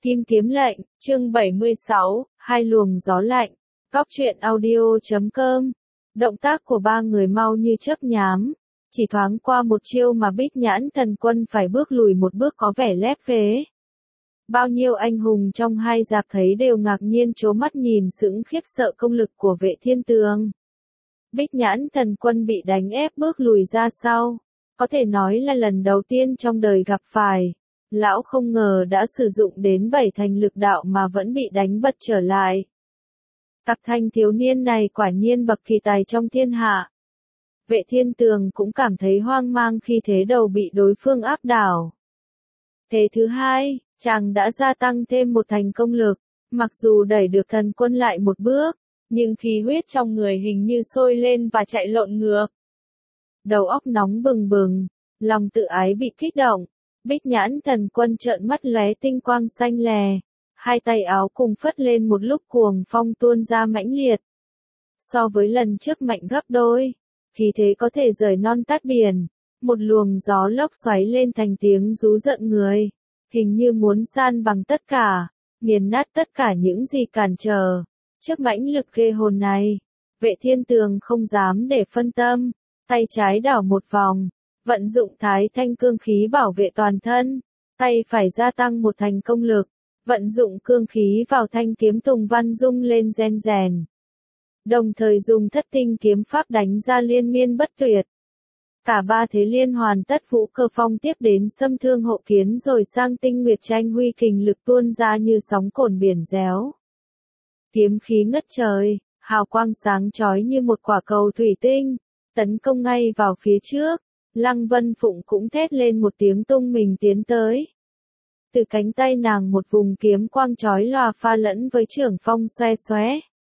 Kim kiếm lệnh, chương 76, hai luồng gió lạnh. Góc truyện audio.com. Động tác của ba người mau như chớp nhám. Chỉ thoáng qua một chiêu mà Bích Nhãn Thần Quân phải bước lùi một bước có vẻ lép vế. Bao nhiêu anh hùng trong hai giáp thấy đều ngạc nhiên trố mắt nhìn sững khiếp sợ công lực của Vệ Thiên Tường. Bích Nhãn Thần Quân bị đánh ép bước lùi ra sau. Có thể nói là lần đầu tiên trong đời gặp phải. Lão không ngờ đã sử dụng đến 7 thành lực đạo mà vẫn bị đánh bật trở lại. Tặc thanh thiếu niên này quả nhiên bậc kỳ tài trong thiên hạ. Vệ Thiên Tường cũng cảm thấy hoang mang khi thế đầu bị đối phương áp đảo. Thế thứ hai, chàng đã gia tăng thêm một thành công lực, mặc dù đẩy được thần quân lại một bước, nhưng khí huyết trong người hình như sôi lên và chạy lộn ngược. Đầu óc nóng bừng bừng, lòng tự ái bị kích động. Bích Nhãn Thần Quân trợn mắt lóe tinh quang xanh lè, hai tay áo cùng phất lên một lúc cuồng phong tuôn ra mãnh liệt. So với lần trước mạnh gấp đôi, khí thế có thể rời non tát biển, một luồng gió lốc xoáy lên thành tiếng rú giận người, hình như muốn san bằng tất cả, nghiền nát tất cả những gì cản trở. Trước mãnh lực ghê hồn này, Vệ Thiên Tường không dám để phân tâm, tay trái đảo một vòng. Vận dụng thái thanh cương khí bảo vệ toàn thân, tay phải gia tăng một thành công lực, vận dụng cương khí vào thanh kiếm Tùng Văn rung lên ren rèn. Đồng thời dùng thất tinh kiếm pháp đánh ra liên miên bất tuyệt. Cả ba thế liên hoàn tất vũ cơ phong tiếp đến xâm thương hộ kiến rồi sang tinh nguyệt tranh huy kình lực tuôn ra như sóng cồn biển réo. Kiếm khí ngất trời, hào quang sáng chói như một quả cầu thủy tinh, tấn công ngay vào phía trước. Lăng Vân Phụng cũng thét lên một tiếng tung mình tiến tới. Từ cánh tay nàng một vùng kiếm quang chói lòa pha lẫn với trưởng phong xoe xoé.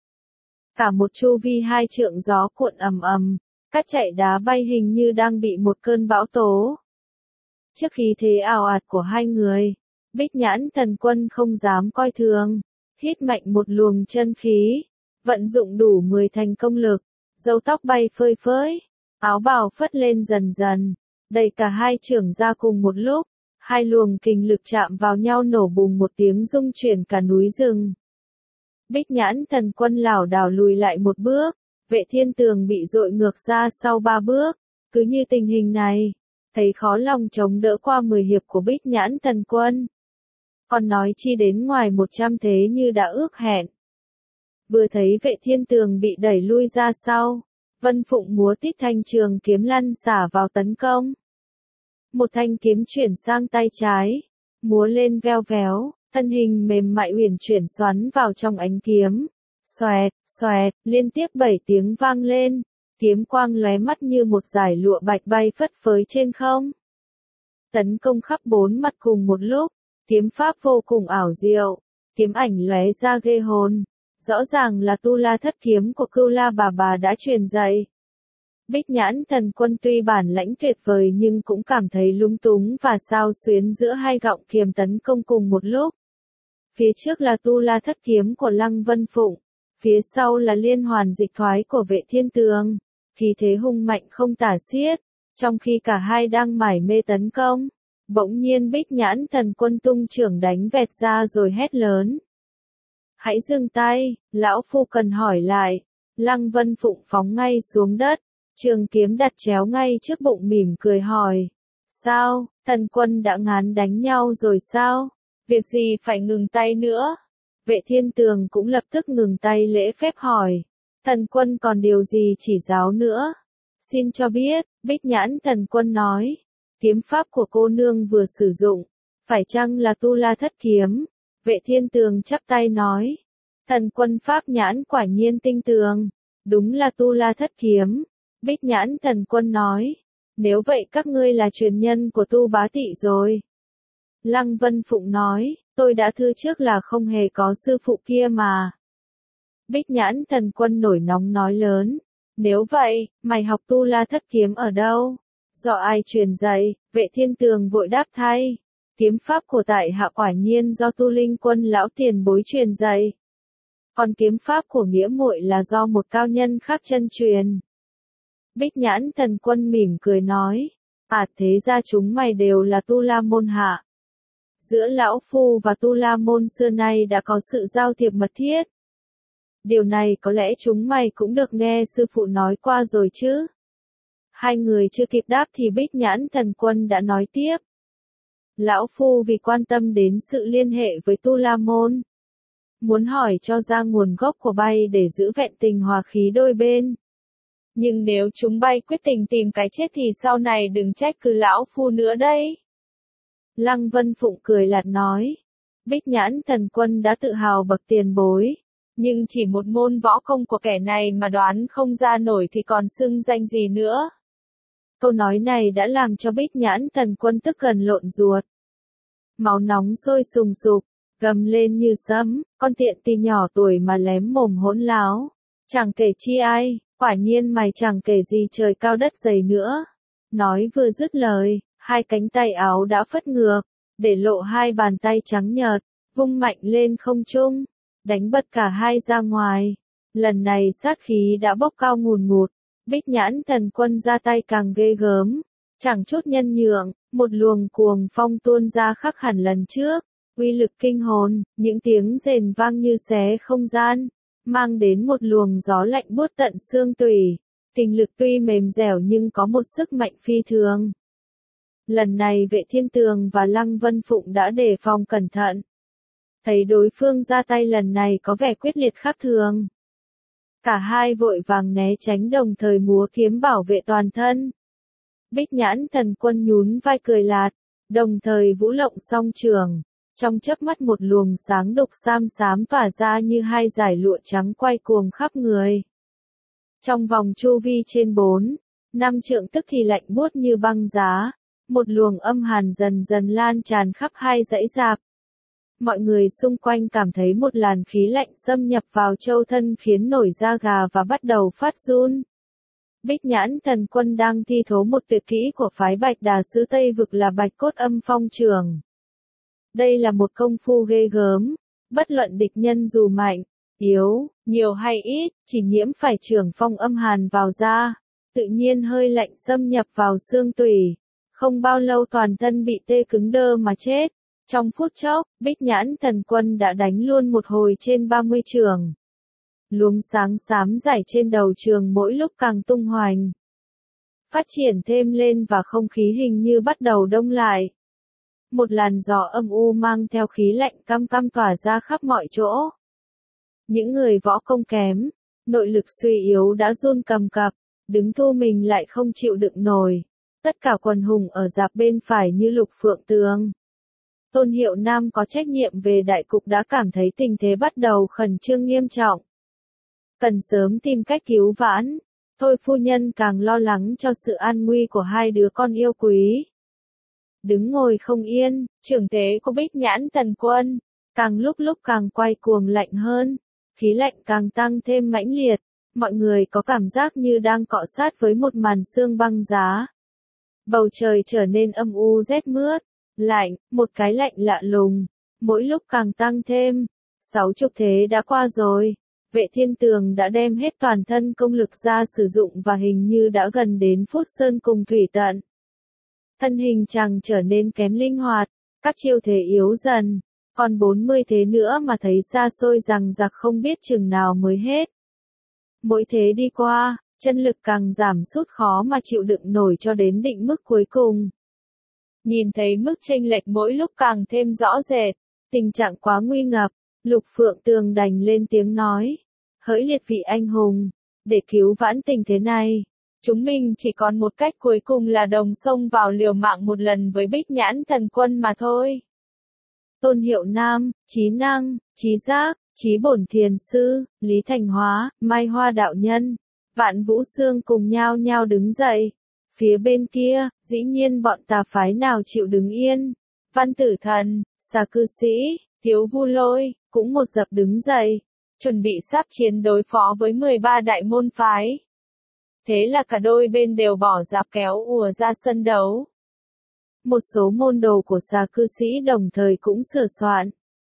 Cả một chu vi 2 trượng gió cuộn ầm ầm, cát chạy đá bay hình như đang bị một cơn bão tố. Trước khí thế ào ạt của hai người, Bích Nhãn Thần Quân không dám coi thường, hít mạnh một luồng chân khí, vận dụng đủ 10 thành công lực, râu tóc bay phơi phới. Áo bào phất lên dần dần, đẩy cả hai chưởng ra cùng một lúc, hai luồng kình lực chạm vào nhau nổ bùng một tiếng rung chuyển cả núi rừng. Bích Nhãn Thần Quân lảo đảo lùi lại một bước, Vệ Thiên Tường bị dội ngược ra sau 3 bước, cứ như tình hình này, thấy khó lòng chống đỡ qua 10 hiệp của Bích Nhãn Thần Quân. Còn nói chi đến ngoài 100 thế như đã ước hẹn. Vừa thấy Vệ Thiên Tường bị đẩy lui ra sau, Vân Phụng múa tít thanh trường kiếm lăn xả vào tấn công. Một thanh kiếm chuyển sang tay trái, múa lên veo véo, thân hình mềm mại uyển chuyển xoắn vào trong ánh kiếm. Xoẹt, xoẹt, liên tiếp 7 tiếng vang lên, kiếm quang lóe mắt như một dải lụa bạch bay phất phới trên không. Tấn công khắp 4 mặt cùng một lúc, kiếm pháp vô cùng ảo diệu, kiếm ảnh lóe ra ghê hồn. Rõ ràng là tu la thất kiếm của Cưu La bà đã truyền dạy. Bích Nhãn Thần Quân tuy bản lãnh tuyệt vời nhưng cũng cảm thấy lúng túng và xao xuyến giữa hai gọng kiếm tấn công cùng một lúc. Phía trước là tu la thất kiếm của Lăng Vân Phụng, phía sau là liên hoàn dịch thoái của Vệ Thiên Tường, khí thế hung mạnh không tả xiết, trong khi cả hai đang mải mê tấn công. Bỗng nhiên Bích Nhãn Thần Quân tung chưởng đánh vẹt ra rồi hét lớn. Hãy dừng tay, lão phu cần hỏi lại. Lăng Vân Phụng phóng ngay xuống đất, trường kiếm đặt chéo ngay trước bụng mỉm cười hỏi. Sao, Thần Quân đã ngán đánh nhau rồi sao? Việc gì phải ngừng tay nữa? Vệ Thiên Tường cũng lập tức ngừng tay lễ phép hỏi. Thần Quân còn điều gì chỉ giáo nữa? Xin cho biết, Bích Nhãn Thần Quân nói. Kiếm pháp của cô nương vừa sử dụng, phải chăng là tu la thất kiếm? Vệ Thiên Tường chắp tay nói. Thần Quân pháp nhãn quả nhiên tinh tường, đúng là tu la thất kiếm. Bích Nhãn Thần Quân nói. Nếu vậy các ngươi là truyền nhân của Tu Bá Tị rồi. Lăng Vân Phụng nói, tôi đã thưa trước là không hề có sư phụ kia mà. Bích Nhãn Thần Quân nổi nóng nói lớn. Nếu vậy, mày học tu la thất kiếm ở đâu? Do ai truyền dạy? Vệ Thiên Tường vội đáp thay. Kiếm pháp của tại hạ quả nhiên do Tu Linh Quân lão tiền bối truyền dạy. Còn kiếm pháp của nghĩa muội là do một cao nhân khác chân truyền. Bích Nhãn Thần Quân mỉm cười nói. Thế ra chúng mày đều là tu la môn hạ. Giữa lão phu và Tu La môn xưa nay đã có sự giao thiệp mật thiết. Điều này có lẽ chúng mày cũng được nghe sư phụ nói qua rồi chứ. Hai người chưa kịp đáp thì Bích Nhãn Thần Quân đã nói tiếp. Lão phu vì quan tâm đến sự liên hệ với Tu La môn, muốn hỏi cho ra nguồn gốc của bay để giữ vẹn tình hòa khí đôi bên. Nhưng nếu chúng bay quyết tình tìm cái chết thì sau này đừng trách cứ lão phu nữa đấy. Lăng Vân Phụng cười lạt nói. Bích Nhãn Thần Quân đã tự hào bậc tiền bối. Nhưng chỉ một môn võ công của kẻ này mà đoán không ra nổi thì còn xưng danh gì nữa. Câu nói này đã làm cho Bích Nhãn Thần Quân tức gần lộn ruột. Máu nóng sôi sùng sục, gầm lên như sấm, con tiện tì nhỏ tuổi mà lém mồm hỗn láo. Chẳng kể chi ai, quả nhiên mày chẳng kể gì trời cao đất dày nữa. Nói vừa dứt lời, hai cánh tay áo đã phất ngược, để lộ hai bàn tay trắng nhợt, vung mạnh lên không trung, đánh bật cả hai ra ngoài. Lần này sát khí đã bốc cao ngùn ngụt, Bích Nhãn Thần Quân ra tay càng ghê gớm, chẳng chút nhân nhượng, một luồng cuồng phong tuôn ra khác hẳn lần trước, uy lực kinh hồn, những tiếng rền vang như xé không gian, mang đến một luồng gió lạnh buốt tận xương tủy, kình lực tuy mềm dẻo nhưng có một sức mạnh phi thường. Lần này Vệ Thiên Tường và Lăng Vân Phụng đã đề phòng cẩn thận. Thấy đối phương ra tay lần này có vẻ quyết liệt khác thường. Cả hai vội vàng né tránh đồng thời múa kiếm bảo vệ toàn thân. Bích Nhãn Thần Quân nhún vai cười lạt, đồng thời vũ lộng song trường. Trong chớp mắt một luồng sáng đục xám xám tỏa ra như hai dải lụa trắng quay cuồng khắp người. Trong vòng chu vi trên 4-5 trượng tức thì lạnh buốt như băng giá. Một luồng âm hàn dần dần lan tràn khắp hai dãy rạp. Mọi người xung quanh cảm thấy một làn khí lạnh xâm nhập vào châu thân khiến nổi da gà và bắt đầu phát run. Bích Nhãn Thần Quân đang thi thố một tuyệt kỹ của phái Bạch Đà xứ Tây Vực là Bạch Cốt Âm Phong Trường. Đây là một công phu ghê gớm, bất luận địch nhân dù mạnh, yếu, nhiều hay ít, chỉ nhiễm phải trường phong âm hàn vào da, tự nhiên hơi lạnh xâm nhập vào xương tủy. Không bao lâu toàn thân bị tê cứng đơ mà chết. Trong phút chốc, Bích Nhãn Thần Quân đã đánh luôn một hồi trên 30 trường. Luồng sáng xám rải trên đầu trường mỗi lúc càng tung hoành. Phát triển thêm lên và không khí hình như bắt đầu đông lại. Một làn gió âm u mang theo khí lạnh căm căm tỏa ra khắp mọi chỗ. Những người võ công kém, nội lực suy yếu đã run cầm cập, đứng thu mình lại không chịu đựng nổi. Tất cả quần hùng ở rạp bên phải như lục phượng tường. Tôn Hiệu Nam có trách nhiệm về đại cục đã cảm thấy tình thế bắt đầu khẩn trương nghiêm trọng. Cần sớm tìm cách cứu vãn. Thôi phu nhân càng lo lắng cho sự an nguy của hai đứa con yêu quý. Đứng ngồi không yên, trưởng tế của Bích Nhãn Thần Quân, càng lúc càng quay cuồng lạnh hơn. Khí lạnh càng tăng thêm mãnh liệt. Mọi người có cảm giác như đang cọ sát với một màn sương băng giá. Bầu trời trở nên âm u rét mướt, lạnh, một cái lạnh lạ lùng, mỗi lúc càng tăng thêm. 60 thế đã qua rồi, Vệ Thiên Tường đã đem hết toàn thân công lực ra sử dụng và hình như đã gần đến phút sơn cùng thủy tận. Thân hình chàng trở nên kém linh hoạt, các chiêu thế yếu dần, còn 40 thế nữa mà thấy xa xôi rằng giặc không biết chừng nào mới hết. Mỗi thế đi qua, chân lực càng giảm sút khó mà chịu đựng nổi cho đến định mức cuối cùng. Nhìn thấy mức chênh lệch mỗi lúc càng thêm rõ rệt, tình trạng quá nguy ngập, Lục Phượng Tường đành lên tiếng nói. Hỡi liệt vị anh hùng, để cứu vãn tình thế này, chúng mình chỉ còn một cách cuối cùng là đồng xông vào liều mạng một lần với Bích Nhãn Thần Quân mà thôi. Tôn Hiệu Nam, Trí Năng, Trí Giác, Trí Bổn Thiền Sư, Lý Thành Hóa, Mai Hoa Đạo Nhân, Vạn Vũ Sương cùng nhao nhao đứng dậy. Phía bên kia, dĩ nhiên bọn tà phái nào chịu đứng yên. Văn Tử Thần, Xà Cư Sĩ, Thiếu Vu Lôi, cũng một dập đứng dậy, chuẩn bị sắp chiến đối phó với 13 đại môn phái. Thế là cả đôi bên đều bỏ giáp kéo ùa ra sân đấu. Một số môn đồ của Xà Cư Sĩ đồng thời cũng sửa soạn.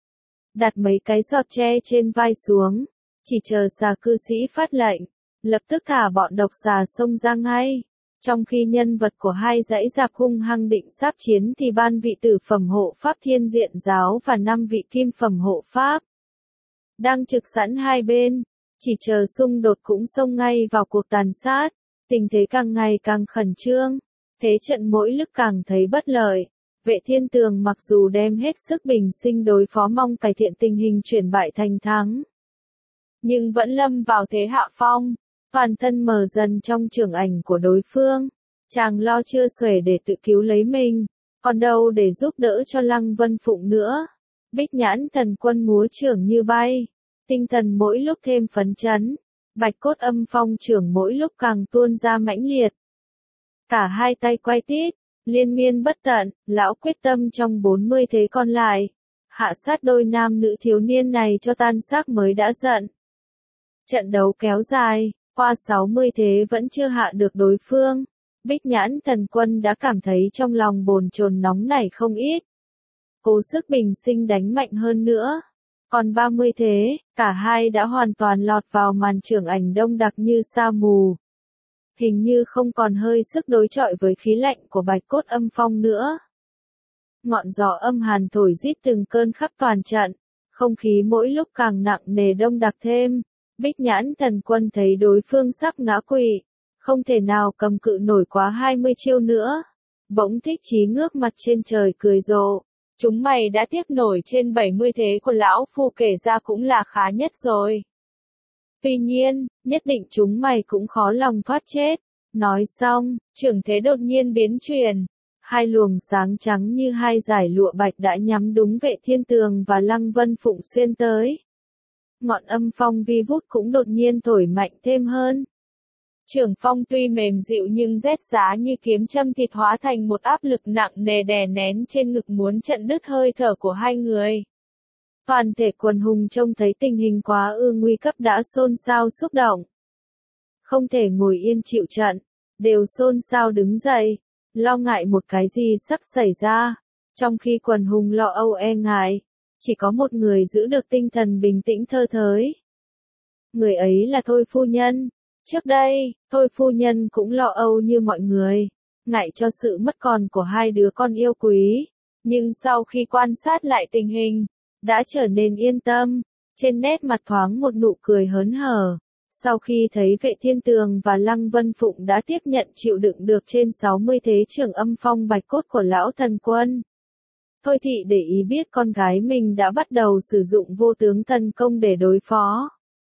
Đặt mấy cái giọt tre trên vai xuống, chỉ chờ Xà Cư Sĩ phát lệnh, lập tức thả bọn độc xà xông ra ngay. Trong khi nhân vật của hai dãy giặc hung hăng định sáp chiến thì ban vị tử phẩm hộ pháp thiên diện giáo và 5 vị kim phẩm hộ pháp đang trực sẵn hai bên, chỉ chờ xung đột cũng xông ngay vào cuộc tàn sát. Tình thế càng ngày càng khẩn trương, thế trận mỗi lúc càng thấy bất lợi. Vệ Thiên Tường mặc dù đem hết sức bình sinh đối phó mong cải thiện tình hình chuyển bại thành thắng, nhưng vẫn lâm vào thế hạ phong, toàn thân mờ dần trong trường ảnh của đối phương. Chàng lo chưa xuể để tự cứu lấy mình, còn đâu để giúp đỡ cho Lăng Vân Phụng nữa. Bích Nhãn Thần Quân múa trưởng như bay, tinh thần mỗi lúc thêm phấn chấn, Bạch Cốt Âm Phong trưởng mỗi lúc càng tuôn ra mãnh liệt. Cả hai tay quay tít, liên miên bất tận, lão quyết tâm trong 40 thế còn lại, hạ sát đôi nam nữ thiếu niên này cho tan xác mới đã giận. Trận đấu kéo dài, qua 60 thế vẫn chưa hạ được đối phương. Bích Nhãn Thần Quân đã cảm thấy trong lòng bồn chồn nóng nảy không ít. Cố sức bình sinh đánh mạnh hơn nữa. Còn 30 thế, cả hai đã hoàn toàn lọt vào màn trưởng ảnh đông đặc như sa mù. Hình như không còn hơi sức đối chọi với khí lạnh của Bạch Cốt Âm Phong nữa. Ngọn gió âm hàn thổi rít từng cơn khắp toàn trận, không khí mỗi lúc càng nặng nề đông đặc thêm. Bích Nhãn Thần Quân thấy đối phương sắp ngã quỵ, không thể nào cầm cự nổi quá 20 chiêu nữa. Bỗng Thích Chí ngước mặt trên trời cười rộ. Chúng mày đã tiếp nổi trên 70 thế của lão phu kể ra cũng là khá nhất rồi. Tuy nhiên, nhất định chúng mày cũng khó lòng thoát chết. Nói xong, trưởng thế đột nhiên biến chuyển. Hai luồng sáng trắng như hai dải lụa bạch đã nhắm đúng Vệ Thiên Tường và Lăng Vân Phụng xuyên tới. Ngọn âm phong vi vút cũng đột nhiên thổi mạnh thêm hơn. Trưởng phong tuy mềm dịu nhưng rét giá như kiếm châm thịt hóa thành một áp lực nặng nề đè nén trên ngực muốn chặn đứt hơi thở của hai người. Toàn thể quần hùng trông thấy tình hình quá nguy cấp đã xôn xao xúc động. Không thể ngồi yên chịu trận, đều xôn xao đứng dậy, lo ngại một cái gì sắp xảy ra. Trong khi quần hùng lo âu e ngại, chỉ có một người giữ được tinh thần bình tĩnh thơ thới. Người ấy là Thôi phu nhân. Trước đây, Thôi phu nhân cũng lo âu như mọi người, ngại cho sự mất con của hai đứa con yêu quý. Nhưng sau khi quan sát lại tình hình, đã trở nên yên tâm, trên nét mặt thoáng một nụ cười hớn hở. Sau khi thấy Vệ Thiên Tường và Lăng Vân Phụng đã tiếp nhận chịu đựng được trên 60 thế trưởng âm phong bạch cốt của lão thần quân, Thôi thị để ý biết con gái mình đã bắt đầu sử dụng vô tướng thần công để đối phó.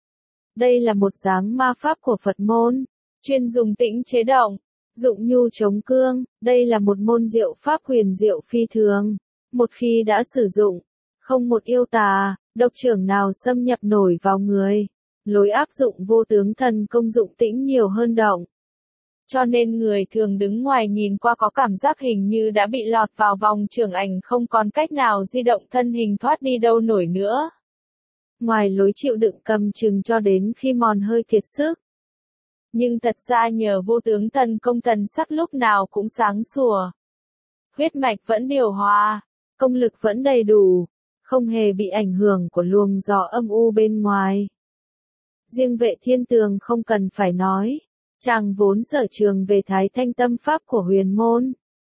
Đây là một dáng ma pháp của Phật môn, chuyên dùng tĩnh chế động, dụng nhu chống cương. Đây là một môn diệu pháp huyền diệu phi thường. Một khi đã sử dụng, không một yêu tà, độc trưởng nào xâm nhập nổi vào người. Lối áp dụng vô tướng thần công dụng tĩnh nhiều hơn động. Cho nên người thường đứng ngoài nhìn qua có cảm giác hình như đã bị lọt vào vòng trưởng ảnh không còn cách nào di động thân hình thoát đi đâu nổi nữa. Ngoài lối chịu đựng cầm chừng cho đến khi mòn hơi kiệt sức. Nhưng thật ra nhờ vô tướng thần công thần sắc lúc nào cũng sáng sủa. Huyết mạch vẫn điều hòa, công lực vẫn đầy đủ, không hề bị ảnh hưởng của luồng gió âm u bên ngoài. Riêng Vệ Thiên Tường không cần phải nói, chàng vốn sở trường về Thái Thanh tâm pháp của huyền môn.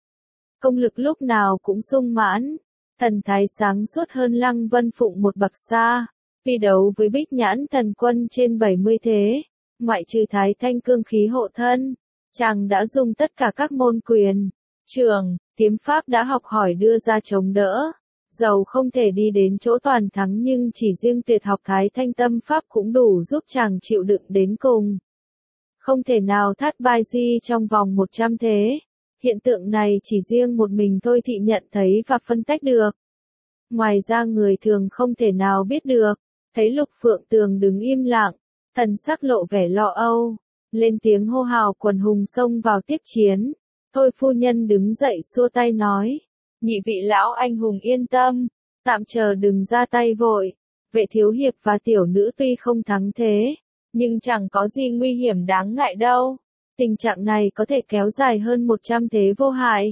Công lực lúc nào cũng sung mãn, thần thái sáng suốt hơn Lăng Vân Phụng một bậc xa. Vì đấu với Bích Nhãn Thần Quân trên 70 thế, ngoại trừ Thái Thanh cương khí hộ thân, chàng đã dùng tất cả các môn quyền, trường, kiếm pháp đã học hỏi đưa ra chống đỡ. Dầu không thể đi đến chỗ toàn thắng nhưng chỉ riêng tuyệt học Thái Thanh tâm pháp cũng đủ giúp chàng chịu đựng đến cùng. Không thể nào thắt bai di trong vòng 100 thế. Hiện tượng này chỉ riêng một mình Thôi thị nhận thấy và phân tách được. Ngoài ra người thường không thể nào biết được. Thấy Lục Phượng Tường đứng im lặng, thần sắc lộ vẻ lo âu, lên tiếng hô hào quần hùng xông vào tiếp chiến. Thôi phu nhân đứng dậy xua tay nói, nhị vị lão anh hùng yên tâm, tạm chờ đừng ra tay vội. Vệ thiếu hiệp và tiểu nữ tuy không thắng thế, nhưng chẳng có gì nguy hiểm đáng ngại đâu. Tình trạng này có thể kéo dài hơn 100 thế vô hại.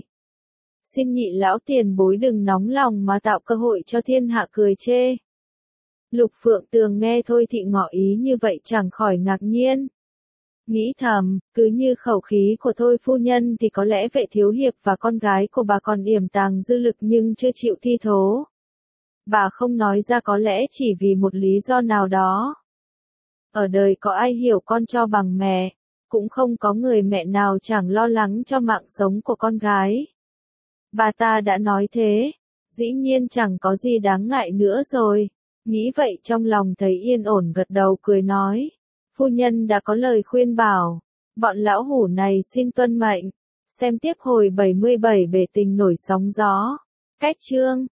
Xin nhị lão tiền bối đừng nóng lòng mà tạo cơ hội cho thiên hạ cười chê. Lục Phượng Tường nghe Thôi thị ngỏ ý như vậy chẳng khỏi ngạc nhiên. Nghĩ thầm, cứ như khẩu khí của Thôi phu nhân thì có lẽ Vệ thiếu hiệp và con gái của bà còn yểm tàng dư lực nhưng chưa chịu thi thố. Bà không nói ra có lẽ chỉ vì một lý do nào đó. Ở đời có ai hiểu con cho bằng mẹ, cũng không có người mẹ nào chẳng lo lắng cho mạng sống của con gái. Bà ta đã nói thế, dĩ nhiên chẳng có gì đáng ngại nữa rồi. Nghĩ vậy trong lòng thấy yên ổn gật đầu cười nói. Phu nhân đã có lời khuyên bảo, bọn lão hủ này xin tuân mệnh. Xem tiếp hồi 77 bể tình nổi sóng gió. Cách chương